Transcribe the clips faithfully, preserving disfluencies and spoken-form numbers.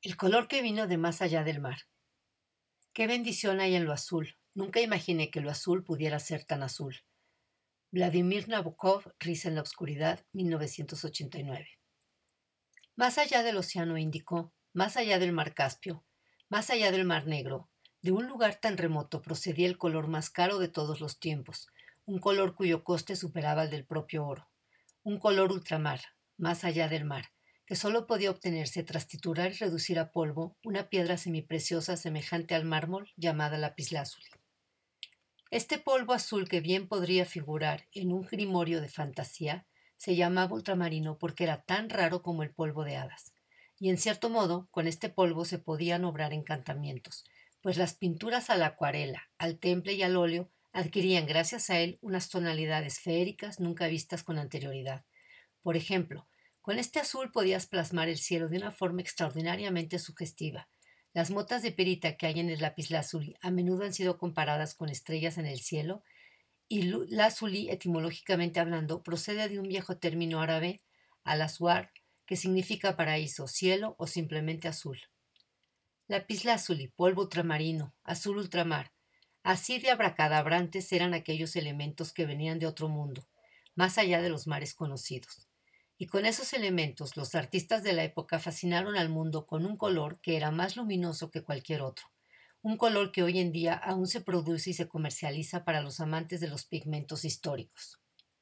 El color que vino de más allá del mar. Qué bendición hay en lo azul. Nunca imaginé que lo azul pudiera ser tan azul. Vladimir Nabokov, Risa en la oscuridad, mil novecientos ochenta y nueve. Más allá del océano Índico, más allá del mar Caspio, más allá del mar Negro, de un lugar tan remoto procedía el color más caro de todos los tiempos, un color cuyo coste superaba el del propio oro, un color ultramar, más allá del mar, que solo podía obtenerse tras triturar y reducir a polvo una piedra semipreciosa semejante al mármol llamada lapislázuli. Este polvo azul, que bien podría figurar en un grimorio de fantasía, se llamaba ultramarino porque era tan raro como el polvo de hadas. Y en cierto modo, con este polvo se podían obrar encantamientos, pues las pinturas a la acuarela, al temple y al óleo adquirían gracias a él unas tonalidades feéricas nunca vistas con anterioridad. Por ejemplo, con este azul podías plasmar el cielo de una forma extraordinariamente sugestiva. Las motas de perita que hay en el lapislázuli a menudo han sido comparadas con estrellas en el cielo, y lázuli, etimológicamente hablando, procede de un viejo término árabe, al-aswar, que significa paraíso, cielo o simplemente azul. Lapislázuli, polvo ultramarino, azul ultramar. Así de abracadabrantes eran aquellos elementos que venían de otro mundo, más allá de los mares conocidos. Y con esos elementos los artistas de la época fascinaron al mundo con un color que era más luminoso que cualquier otro, un color que hoy en día aún se produce y se comercializa para los amantes de los pigmentos históricos.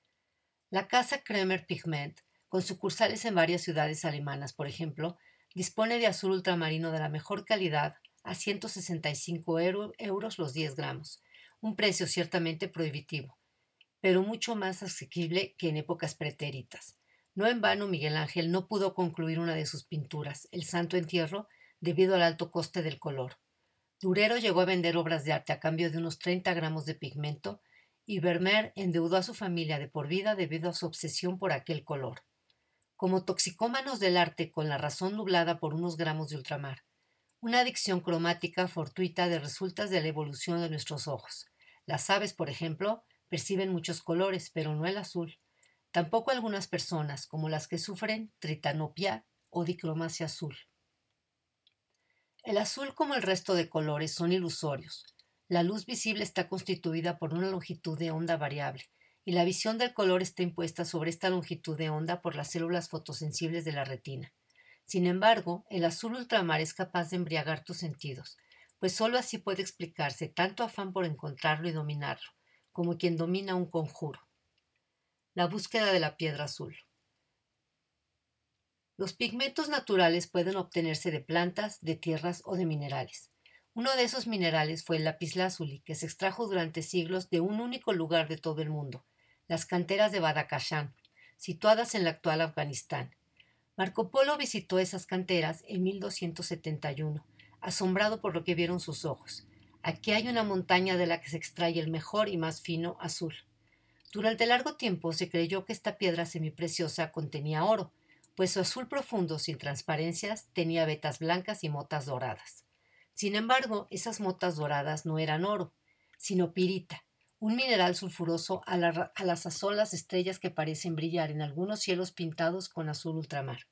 La casa Kremer Pigment, con sucursales en varias ciudades alemanas, por ejemplo, dispone de azul ultramarino de la mejor calidad a ciento sesenta y cinco euros los diez gramos, un precio ciertamente prohibitivo, pero mucho más asequible que en épocas pretéritas. No en vano Miguel Ángel no pudo concluir una de sus pinturas, El Santo Entierro, debido al alto coste del color. Durero llegó a vender obras de arte a cambio de unos treinta gramos de pigmento, y Vermeer endeudó a su familia de por vida debido a su obsesión por aquel color. Como toxicómanos del arte con la razón nublada por unos gramos de ultramar, una adicción cromática fortuita de resultas de la evolución de nuestros ojos. Las aves, por ejemplo, perciben muchos colores, pero no el azul. Tampoco algunas personas, como las que sufren tritanopia o dicromasia azul. El azul, como el resto de colores, son ilusorios. La luz visible está constituida por una longitud de onda variable, y la visión del color está impuesta sobre esta longitud de onda por las células fotosensibles de la retina. Sin embargo, el azul ultramar es capaz de embriagar tus sentidos, pues sólo así puede explicarse tanto afán por encontrarlo y dominarlo, como quien domina un conjuro. La búsqueda de la piedra azul. Los pigmentos naturales pueden obtenerse de plantas, de tierras o de minerales. Uno de esos minerales fue el lapislázuli, que se extrajo durante siglos de un único lugar de todo el mundo, las canteras de Badakhshan, situadas en la actual Afganistán. Marco Polo visitó esas canteras en mil doscientos setenta y uno, asombrado por lo que vieron sus ojos. Aquí hay una montaña de la que se extrae el mejor y más fino azul. Durante largo tiempo se creyó que esta piedra semipreciosa contenía oro, pues su azul profundo sin transparencias tenía vetas blancas y motas doradas. Sin embargo, esas motas doradas no eran oro, sino pirita, un mineral sulfuroso a la, a la sazón las estrellas que parecen brillar en algunos cielos pintados con azul ultramar.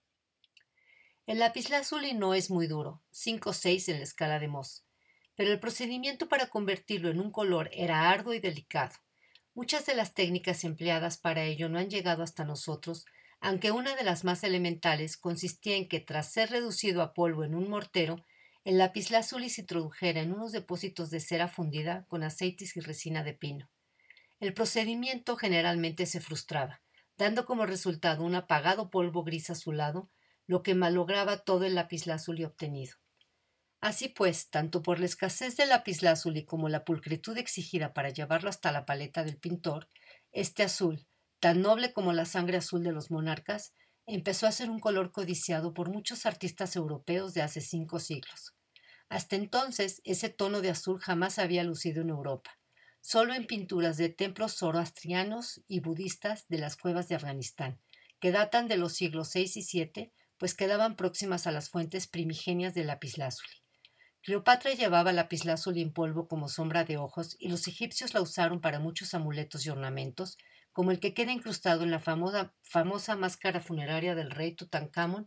El lapislázuli no es muy duro, cinco o seis en la escala de Mohs, pero el procedimiento para convertirlo en un color era arduo y delicado. Muchas de las técnicas empleadas para ello no han llegado hasta nosotros, aunque una de las más elementales consistía en que, tras ser reducido a polvo en un mortero, el lapislázuli se introdujera en unos depósitos de cera fundida con aceites y resina de pino. El procedimiento generalmente se frustraba, dando como resultado un apagado polvo gris azulado, lo que malograba todo el lapislázuli obtenido. Así pues, tanto por la escasez del lapislázuli como la pulcritud exigida para llevarlo hasta la paleta del pintor, este azul, tan noble como la sangre azul de los monarcas, empezó a ser un color codiciado por muchos artistas europeos de hace cinco siglos. Hasta entonces, ese tono de azul jamás había lucido en Europa, solo en pinturas de templos zoroastrianos y budistas de las cuevas de Afganistán, que datan de los siglos seis y siete, pues quedaban próximas a las fuentes primigenias del lapislázuli. Cleopatra llevaba lapislázuli en polvo como sombra de ojos, y los egipcios la usaron para muchos amuletos y ornamentos, como el que queda incrustado en la famosa, famosa máscara funeraria del rey Tutankamón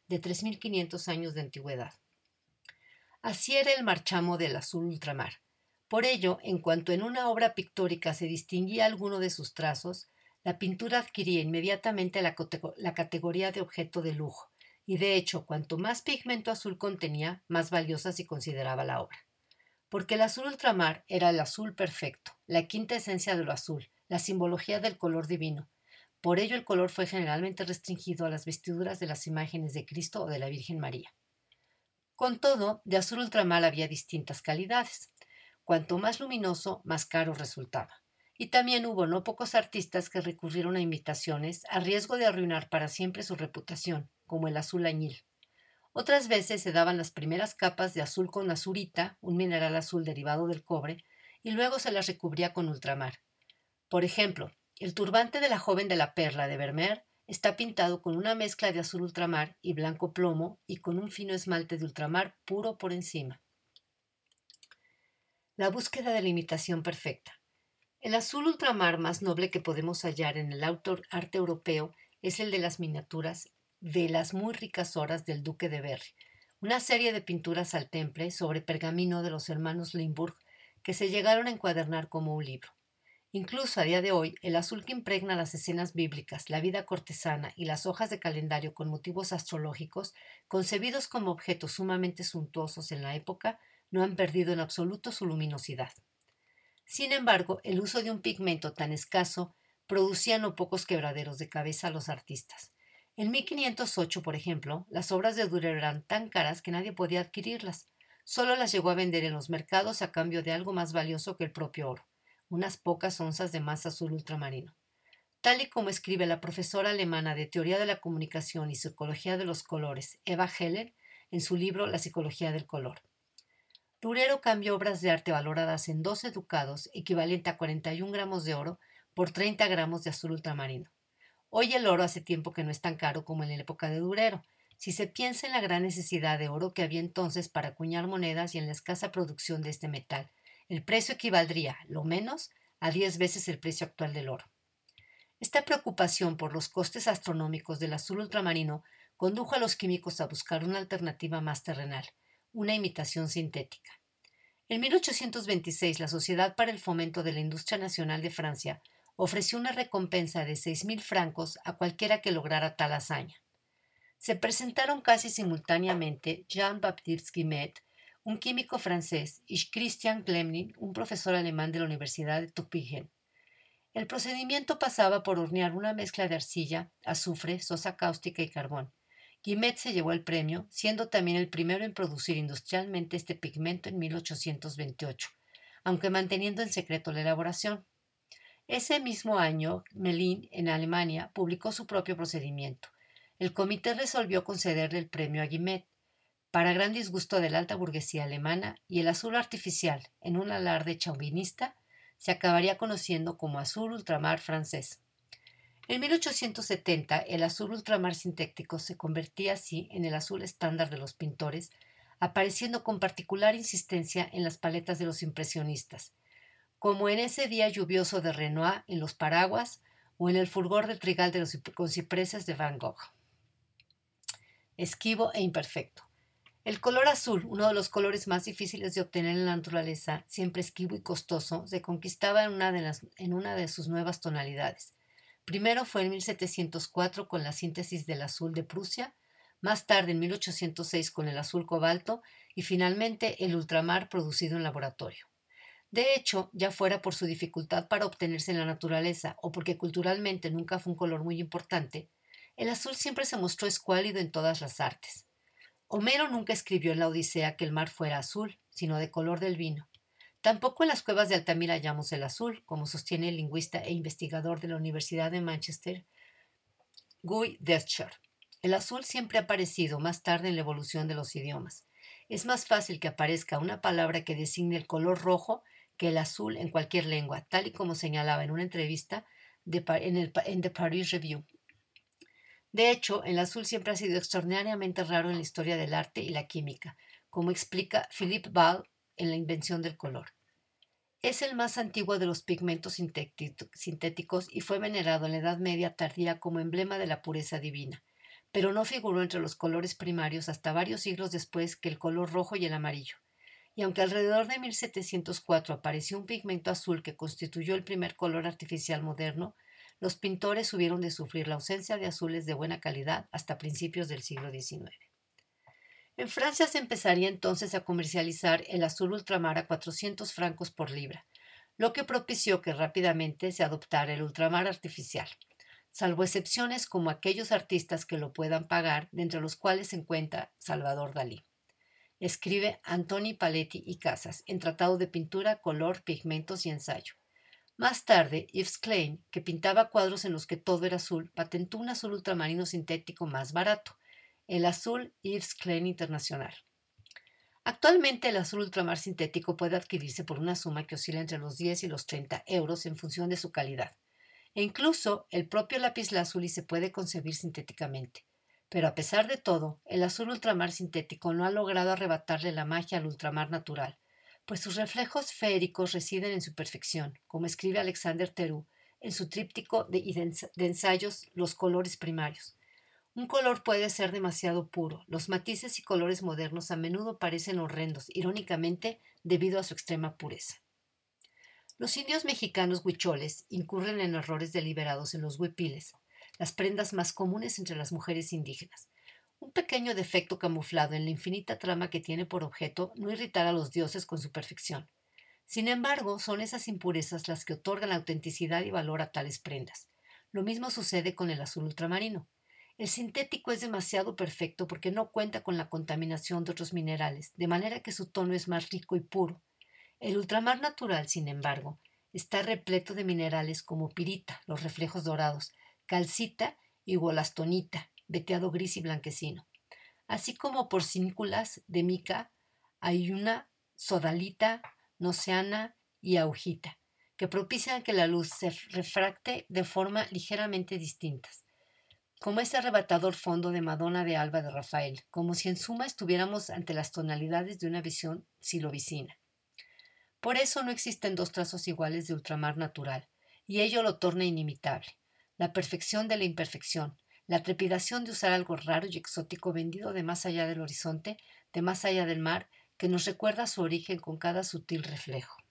de tres mil quinientos años de antigüedad. Así era el marchamo del azul ultramar. Por ello, en cuanto en una obra pictórica se distinguía alguno de sus trazos, la pintura adquiría inmediatamente la, la categoría de objeto de lujo, y de hecho, cuanto más pigmento azul contenía, más valiosa se consideraba la obra. Porque el azul ultramar era el azul perfecto, la quinta esencia de lo azul, la simbología del color divino. Por ello el color fue generalmente restringido a las vestiduras de las imágenes de Cristo o de la Virgen María. Con todo, de azul ultramar había distintas calidades. Cuanto más luminoso, más caro resultaba. Y también hubo no pocos artistas que recurrieron a imitaciones a riesgo de arruinar para siempre su reputación, como el azul añil. Otras veces se daban las primeras capas de azul con azurita, un mineral azul derivado del cobre, y luego se las recubría con ultramar. Por ejemplo, el turbante de la joven de la perla de Vermeer está pintado con una mezcla de azul ultramar y blanco plomo y con un fino esmalte de ultramar puro por encima. La búsqueda de la imitación perfecta. El azul ultramar más noble que podemos hallar en el arte europeo es el de las miniaturas de las muy ricas horas del duque de Berry, una serie de pinturas al temple sobre pergamino de los hermanos Limburg que se llegaron a encuadernar como un libro. Incluso a día de hoy, el azul que impregna las escenas bíblicas, la vida cortesana y las hojas de calendario con motivos astrológicos, concebidos como objetos sumamente suntuosos en la época, no han perdido en absoluto su luminosidad. Sin embargo, el uso de un pigmento tan escaso producía no pocos quebraderos de cabeza a los artistas. En mil quinientos ocho, por ejemplo, las obras de Dürer eran tan caras que nadie podía adquirirlas. Solo las llegó a vender en los mercados a cambio de algo más valioso que el propio oro, unas pocas onzas de masa azul ultramarino. Tal y como escribe la profesora alemana de Teoría de la Comunicación y Psicología de los Colores, Eva Heller, en su libro La psicología del color. Durero cambió obras de arte valoradas en doce ducados, equivalente a cuarenta y un gramos de oro, por treinta gramos de azul ultramarino. Hoy el oro hace tiempo que no es tan caro como en la época de Durero, si se piensa en la gran necesidad de oro que había entonces para acuñar monedas y en la escasa producción de este metal. El precio equivaldría, lo menos, a diez veces el precio actual del oro. Esta preocupación por los costes astronómicos del azul ultramarino condujo a los químicos a buscar una alternativa más terrenal, una imitación sintética. En mil ochocientos veintiséis, la Sociedad para el Fomento de la Industria Nacional de Francia ofreció una recompensa de seis mil francos a cualquiera que lograra tal hazaña. Se presentaron casi simultáneamente Jean-Baptiste Guimet, un químico francés, y Christian Glemning, un profesor alemán de la Universidad de Tübingen. El procedimiento pasaba por hornear una mezcla de arcilla, azufre, sosa cáustica y carbón. Guimet se llevó el premio, siendo también el primero en producir industrialmente este pigmento en mil ochocientos veintiocho, aunque manteniendo en secreto la elaboración. Ese mismo año, Mellin, en Alemania, publicó su propio procedimiento. El comité resolvió concederle el premio a Guimet, para gran disgusto de la alta burguesía alemana, y el azul artificial, en un alarde chauvinista, se acabaría conociendo como azul ultramar francés. En mil ochocientos setenta, el azul ultramar sintético se convertía así en el azul estándar de los pintores, apareciendo con particular insistencia en las paletas de los impresionistas, como en ese día lluvioso de Renoir en los paraguas o en el fulgor del trigal de los cipreses de Van Gogh. Esquivo e imperfecto. El color azul, uno de los colores más difíciles de obtener en la naturaleza, siempre esquivo y costoso, se conquistaba en una de, las, en una de sus nuevas tonalidades. Primero fue en mil setecientos cuatro con la síntesis del azul de Prusia, más tarde en mil ochocientos seis con el azul cobalto y finalmente el ultramar producido en laboratorio. De hecho, ya fuera por su dificultad para obtenerse en la naturaleza o porque culturalmente nunca fue un color muy importante, el azul siempre se mostró escuálido en todas las artes. Homero nunca escribió en la Odisea que el mar fuera azul, sino de color del vino. Tampoco en las cuevas de Altamira hallamos el azul, como sostiene el lingüista e investigador de la Universidad de Manchester, Guy Debster. El azul siempre ha aparecido más tarde en la evolución de los idiomas. Es más fácil que aparezca una palabra que designe el color rojo que el azul en cualquier lengua, tal y como señalaba en una entrevista de, en, el, en The Paris Review. De hecho, el azul siempre ha sido extraordinariamente raro en la historia del arte y la química, como explica Philippe Ball en La invención del color. Es el más antiguo de los pigmentos sintéticos y fue venerado en la Edad Media tardía como emblema de la pureza divina. pero no figuró entre los colores primarios hasta varios siglos después que el color rojo y el amarillo. Y aunque alrededor de mil setecientos cuatro apareció un pigmento azul que constituyó el primer color artificial moderno, los pintores hubieron de sufrir la ausencia de azules de buena calidad hasta principios del siglo diecinueve. En Francia se empezaría entonces a comercializar el azul ultramar a cuatrocientos francos por libra, lo que propició que rápidamente se adoptara el ultramar artificial, salvo excepciones como aquellos artistas que lo puedan pagar, de entre los cuales se encuentra Salvador Dalí. Escribe Antoni Paletti y Casas en Tratado de Pintura, Color, Pigmentos y Ensayo. Más tarde, Yves Klein, que pintaba cuadros en los que todo era azul, patentó un azul ultramarino sintético más barato, el azul Yves Klein Internacional. Actualmente el azul ultramar sintético puede adquirirse por una suma que oscila entre los diez y los treinta euros en función de su calidad. E incluso el propio lapislázuli se puede concebir sintéticamente. Pero a pesar de todo, el azul ultramar sintético no ha logrado arrebatarle la magia al ultramar natural, pues sus reflejos feéricos residen en su perfección, como escribe Alexander Theroux en su tríptico de, de ensayos Los colores primarios. Un color puede ser demasiado puro. Los matices y colores modernos a menudo parecen horrendos, irónicamente, debido a su extrema pureza. Los indios mexicanos huicholes incurren en errores deliberados en los huipiles, las prendas más comunes entre las mujeres indígenas. Un pequeño defecto camuflado en la infinita trama que tiene por objeto no irritar a los dioses con su perfección. Sin embargo, son esas impurezas las que otorgan autenticidad y valor a tales prendas. Lo mismo sucede con el azul ultramarino. El sintético es demasiado perfecto porque no cuenta con la contaminación de otros minerales, de manera que su tono es más rico y puro. El ultramar natural, sin embargo, está repleto de minerales como pirita, los reflejos dorados, calcita y wollastonita, veteado gris y blanquecino, así como porcínculas de mica, ayuna, sodalita, noceana y augita, que propician que la luz se refracte de forma ligeramente distintas, como ese arrebatador fondo de Madonna de Alba de Rafael, como si en suma estuviéramos ante las tonalidades de una visión silovicina. Por eso no existen dos trazos iguales de ultramar natural, y ello lo torna inimitable. La perfección de la imperfección, la trepidación de usar algo raro y exótico vendido de más allá del horizonte, de más allá del mar, que nos recuerda su origen con cada sutil reflejo.